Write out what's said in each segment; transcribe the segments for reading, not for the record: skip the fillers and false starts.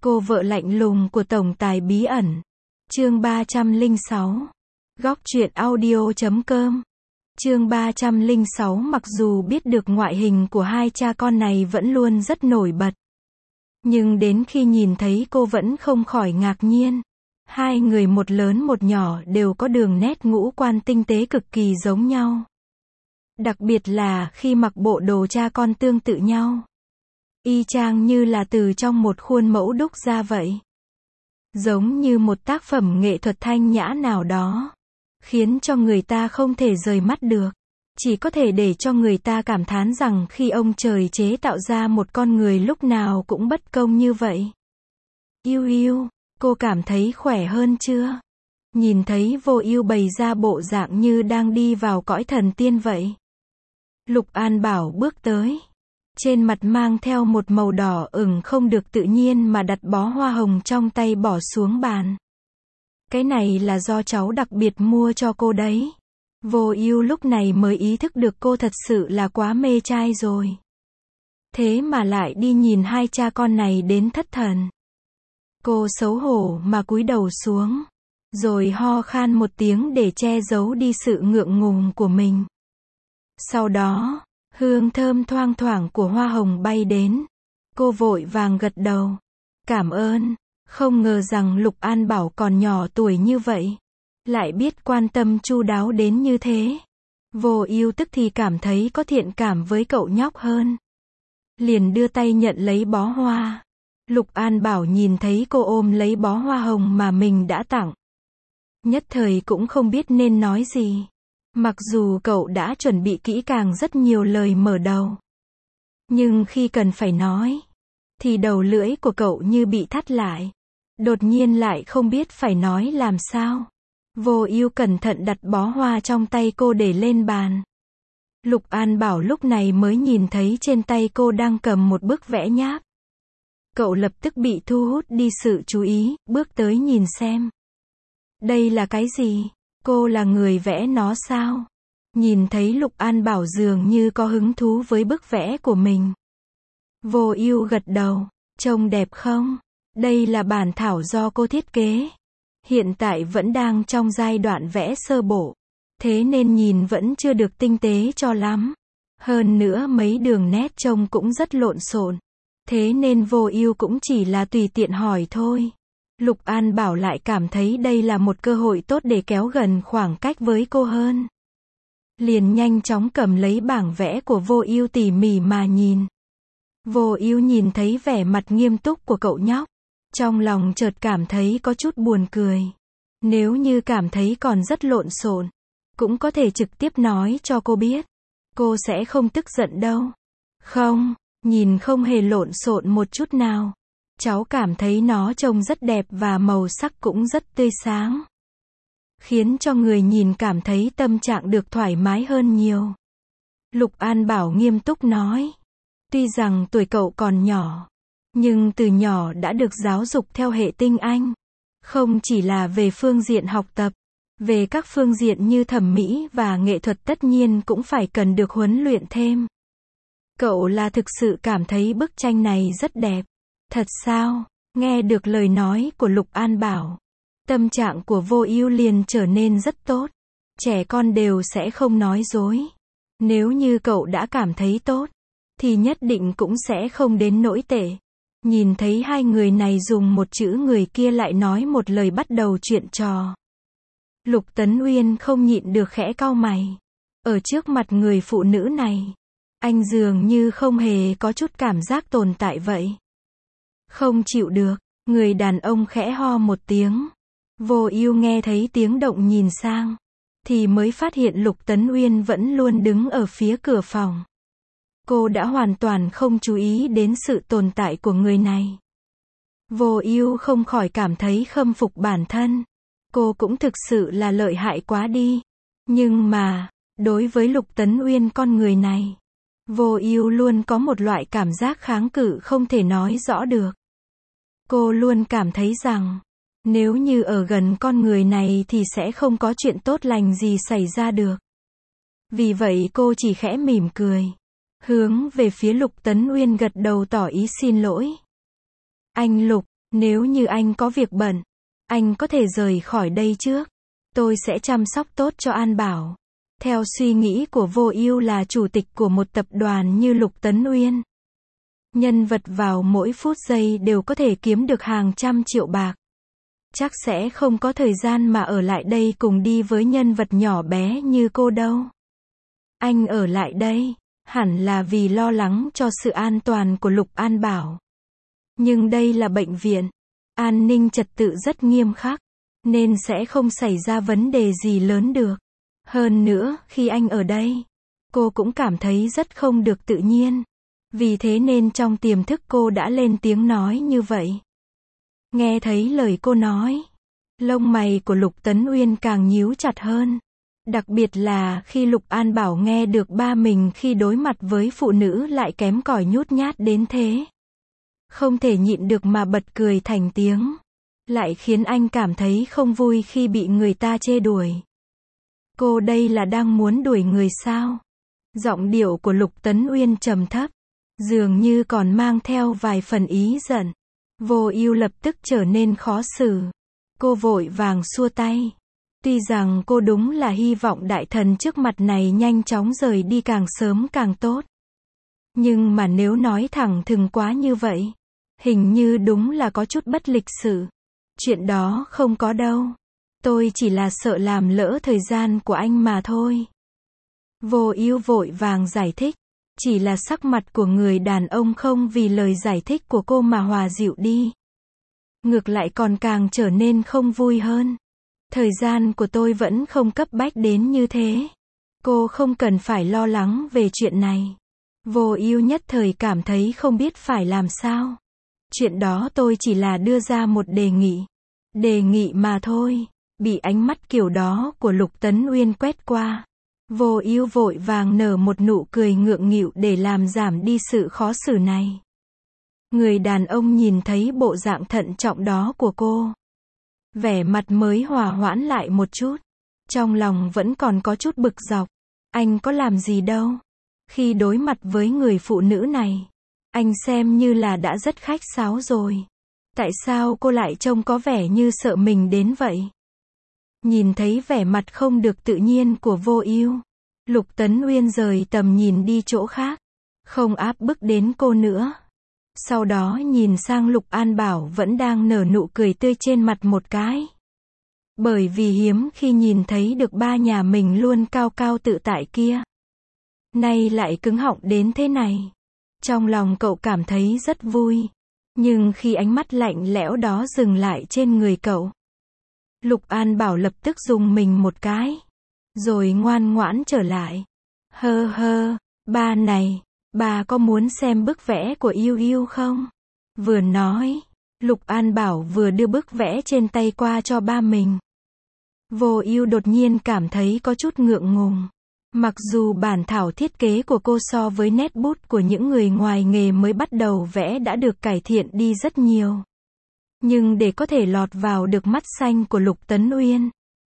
Cô vợ lạnh lùng của tổng tài bí ẩn. Chương 306. Góc truyện audio.com. Chương 306. Mặc dù biết được ngoại hình của hai cha con này vẫn luôn rất nổi bật, nhưng đến khi nhìn thấy cô vẫn không khỏi ngạc nhiên. Hai người một lớn một nhỏ đều có đường nét ngũ quan tinh tế cực kỳ giống nhau. Đặc biệt là khi mặc bộ đồ cha con tương tự nhau. Y chang như là từ trong một khuôn mẫu đúc ra vậy. Giống như một tác phẩm nghệ thuật thanh nhã nào đó. Khiến cho người ta không thể rời mắt được. Chỉ có thể để cho người ta cảm thán rằng khi ông trời chế tạo ra một con người lúc nào cũng bất công như vậy. Yêu yêu, cô cảm thấy khỏe hơn chưa? Nhìn thấy Vô Ưu bày ra bộ dạng như đang đi vào cõi thần tiên vậy. Lục An Bảo bước tới. Trên mặt mang theo một màu đỏ ửng không được tự nhiên mà đặt bó hoa hồng trong tay bỏ xuống bàn. Cái này là do cháu đặc biệt mua cho cô đấy. Vô Ưu lúc này mới ý thức được cô thật sự là quá mê trai rồi. Thế mà lại đi nhìn hai cha con này đến thất thần. Cô xấu hổ mà cúi đầu xuống. Rồi ho khan một tiếng để che giấu đi sự ngượng ngùng của mình. Sau đó, hương thơm thoang thoảng của hoa hồng bay đến. Cô vội vàng gật đầu. Cảm ơn. Không ngờ rằng Lục An Bảo còn nhỏ tuổi như vậy. Lại biết quan tâm chu đáo đến như thế. Vô Ưu tức thì cảm thấy có thiện cảm với cậu nhóc hơn. Liền đưa tay nhận lấy bó hoa. Lục An Bảo nhìn thấy cô ôm lấy bó hoa hồng mà mình đã tặng. Nhất thời cũng không biết nên nói gì. Mặc dù cậu đã chuẩn bị kỹ càng rất nhiều lời mở đầu. Nhưng khi cần phải nói, thì đầu lưỡi của cậu như bị thắt lại. Đột nhiên lại không biết phải nói làm sao. Vô Ưu cẩn thận đặt bó hoa trong tay cô để lên bàn. Lục An Bảo lúc này mới nhìn thấy trên tay cô đang cầm một bức vẽ nháp. Cậu lập tức bị thu hút đi sự chú ý, bước tới nhìn xem. Đây là cái gì? Cô là người vẽ nó sao? Nhìn thấy Lục An Bảo dường như có hứng thú với bức vẽ của mình. Vô Ưu gật đầu. Trông đẹp không? Đây là bản thảo do cô thiết kế. Hiện tại vẫn đang trong giai đoạn vẽ sơ bộ. Thế nên nhìn vẫn chưa được tinh tế cho lắm. Hơn nữa mấy đường nét trông cũng rất lộn xộn. Thế nên Vô Ưu cũng chỉ là tùy tiện hỏi thôi. Lục An Bảo lại cảm thấy đây là một cơ hội tốt để kéo gần khoảng cách với cô hơn. Liền nhanh chóng cầm lấy bảng vẽ của Vô Ưu tỉ mỉ mà nhìn. Vô Ưu nhìn thấy vẻ mặt nghiêm túc của cậu nhóc. Trong lòng chợt cảm thấy có chút buồn cười. Nếu như cảm thấy còn rất lộn xộn, cũng có thể trực tiếp nói cho cô biết. Cô sẽ không tức giận đâu. Không, nhìn không hề lộn xộn một chút nào. Cháu cảm thấy nó trông rất đẹp và màu sắc cũng rất tươi sáng. Khiến cho người nhìn cảm thấy tâm trạng được thoải mái hơn nhiều. Lục An Bảo nghiêm túc nói. Tuy rằng tuổi cậu còn nhỏ, nhưng từ nhỏ đã được giáo dục theo hệ tinh Anh. Không chỉ là về phương diện học tập, về các phương diện như thẩm mỹ và nghệ thuật tất nhiên cũng phải cần được huấn luyện thêm. Cậu là thực sự cảm thấy bức tranh này rất đẹp. Thật sao? Nghe được lời nói của Lục An Bảo, tâm trạng của Vô Ưu liền trở nên rất tốt. Trẻ con đều sẽ không nói dối. Nếu như cậu đã cảm thấy tốt, thì nhất định cũng sẽ không đến nỗi tệ. Nhìn thấy hai người này dùng một chữ người kia lại nói một lời bắt đầu chuyện trò. Lục Tấn Uyên không nhịn được khẽ cau mày. Ở trước mặt người phụ nữ này, anh dường như không hề có chút cảm giác tồn tại vậy. Không chịu được, người đàn ông khẽ ho một tiếng. Vô Ưu nghe thấy tiếng động nhìn sang, thì mới phát hiện Lục Tấn Uyên vẫn luôn đứng ở phía cửa phòng. Cô đã hoàn toàn không chú ý đến sự tồn tại của người này. Vô Ưu không khỏi cảm thấy khâm phục bản thân. Cô cũng thực sự là lợi hại quá đi. Nhưng mà, đối với Lục Tấn Uyên con người này, Vô Ưu luôn có một loại cảm giác kháng cự không thể nói rõ được. Cô luôn cảm thấy rằng, nếu như ở gần con người này thì sẽ không có chuyện tốt lành gì xảy ra được. Vì vậy cô chỉ khẽ mỉm cười. Hướng về phía Lục Tấn Uyên gật đầu tỏ ý xin lỗi. Anh Lục, Nếu như anh có việc bận, anh có thể rời khỏi đây trước. Tôi sẽ chăm sóc tốt cho An Bảo. Theo suy nghĩ của Vô Ưu là chủ tịch của một tập đoàn như Lục Tấn Uyên. Nhân vật vào mỗi phút giây đều có thể kiếm được hàng trăm triệu bạc. Chắc sẽ không có thời gian mà ở lại đây cùng đi với nhân vật nhỏ bé như cô đâu. Anh ở lại đây, hẳn là vì lo lắng cho sự an toàn của Lục An Bảo. Nhưng đây là bệnh viện, an ninh trật tự rất nghiêm khắc, nên sẽ không xảy ra vấn đề gì lớn được. Hơn nữa, khi anh ở đây, cô cũng cảm thấy rất không được tự nhiên. Vì thế nên trong tiềm thức cô đã lên tiếng nói như vậy. Nghe thấy lời cô nói, lông mày của Lục Tấn Uyên càng nhíu chặt hơn. Đặc biệt là khi Lục An Bảo nghe được ba mình khi đối mặt với phụ nữ lại kém cỏi nhút nhát đến thế. Không thể nhịn được mà bật cười thành tiếng. Lại khiến anh cảm thấy không vui khi bị người ta chê đuổi. Cô đây là đang muốn đuổi người sao? Giọng điệu của Lục Tấn Uyên trầm thấp, dường như còn mang theo vài phần ý giận. Vô Ưu lập tức trở nên khó xử. Cô vội vàng xua tay. Tuy rằng cô đúng là hy vọng đại thần trước mặt này nhanh chóng rời đi càng sớm càng tốt. Nhưng mà nếu nói thẳng thừng quá như vậy, hình như đúng là có chút bất lịch sự. Chuyện đó không có đâu. Tôi chỉ là sợ làm lỡ thời gian của anh mà thôi. Vô Ưu vội vàng giải thích. Chỉ là sắc mặt của người đàn ông không vì lời giải thích của cô mà hòa dịu đi. Ngược lại còn càng trở nên không vui hơn. Thời gian của tôi vẫn không cấp bách đến như thế. Cô không cần phải lo lắng về chuyện này. Vô Ưu nhất thời cảm thấy không biết phải làm sao. Chuyện đó tôi chỉ là đưa ra một đề nghị. Đề nghị mà thôi. Bị ánh mắt kiểu đó của Lục Tấn Uyên quét qua. Vô Ưu vội vàng nở một nụ cười ngượng nghịu để làm giảm đi sự khó xử này. Người đàn ông nhìn thấy bộ dạng thận trọng đó của cô. Vẻ mặt mới hòa hoãn lại một chút. Trong lòng vẫn còn có chút bực dọc. Anh có làm gì đâu. Khi đối mặt với người phụ nữ này, anh xem như là đã rất khách sáo rồi. Tại sao cô lại trông có vẻ như sợ mình đến vậy? Nhìn thấy vẻ mặt không được tự nhiên của Vô Ưu, Lục Tấn Uyên rời tầm nhìn đi chỗ khác, không áp bức đến cô nữa. Sau đó nhìn sang Lục An Bảo vẫn đang nở nụ cười tươi trên mặt một cái. Bởi vì hiếm khi nhìn thấy được ba nhà mình luôn cao cao tự tại kia. Nay lại cứng họng đến thế này. Trong lòng cậu cảm thấy rất vui. Nhưng khi ánh mắt lạnh lẽo đó dừng lại trên người cậu, Lục An Bảo lập tức rùng mình một cái. Rồi ngoan ngoãn trở lại. Hơ hơ, ba này, bà có muốn xem bức vẽ của Ưu Ưu không? Vừa nói, Lục An Bảo vừa đưa bức vẽ trên tay qua cho ba mình. Vô Ưu đột nhiên cảm thấy có chút ngượng ngùng. Mặc dù bản thảo thiết kế của cô so với nét bút của những người ngoài nghề mới bắt đầu vẽ đã được cải thiện đi rất nhiều. Nhưng để có thể lọt vào được mắt xanh của Lục Tấn Uyên,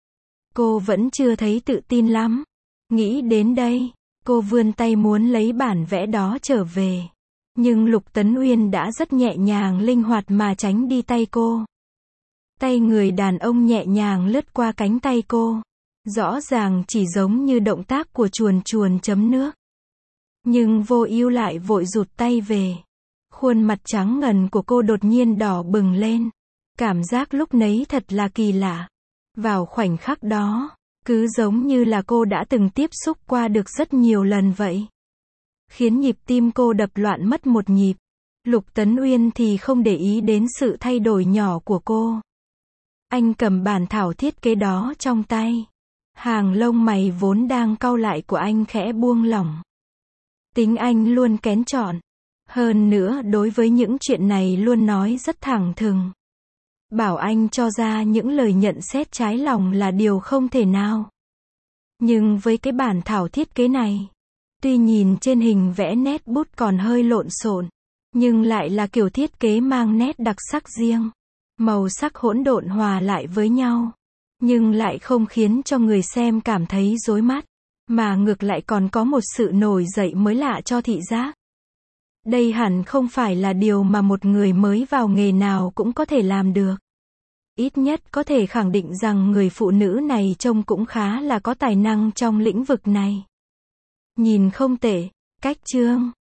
cô vẫn chưa thấy tự tin lắm. Nghĩ đến đây, cô vươn tay muốn lấy bản vẽ đó trở về. Nhưng Lục Tấn Uyên đã rất nhẹ nhàng linh hoạt mà tránh đi tay cô. Tay người đàn ông nhẹ nhàng lướt qua cánh tay cô. Rõ ràng chỉ giống như động tác của chuồn chuồn chấm nước. Nhưng Vô Ưu lại vội rụt tay về. Khuôn mặt trắng ngần của cô đột nhiên đỏ bừng lên. Cảm giác lúc nấy thật là kỳ lạ. Vào khoảnh khắc đó, cứ giống như là cô đã từng tiếp xúc qua được rất nhiều lần vậy. Khiến nhịp tim cô đập loạn mất một nhịp. Lục Tấn Uyên thì không để ý đến sự thay đổi nhỏ của cô. Anh cầm bản thảo thiết kế đó trong tay. Hàng lông mày vốn đang cau lại của anh khẽ buông lỏng. Tính anh luôn kén chọn. Hơn nữa đối với những chuyện này luôn nói rất thẳng thừng. Bảo anh cho ra những lời nhận xét trái lòng là điều không thể nào. Nhưng với cái bản thảo thiết kế này, tuy nhìn trên hình vẽ nét bút còn hơi lộn xộn, nhưng lại là kiểu thiết kế mang nét đặc sắc riêng. Màu sắc hỗn độn hòa lại với nhau, nhưng lại không khiến cho người xem cảm thấy rối mắt, mà ngược lại còn có một sự nổi dậy mới lạ cho thị giác. Đây hẳn không phải là điều mà một người mới vào nghề nào cũng có thể làm được. Ít nhất có thể khẳng định rằng người phụ nữ này trông cũng khá là có tài năng trong lĩnh vực này. Nhìn không tệ. Cách chương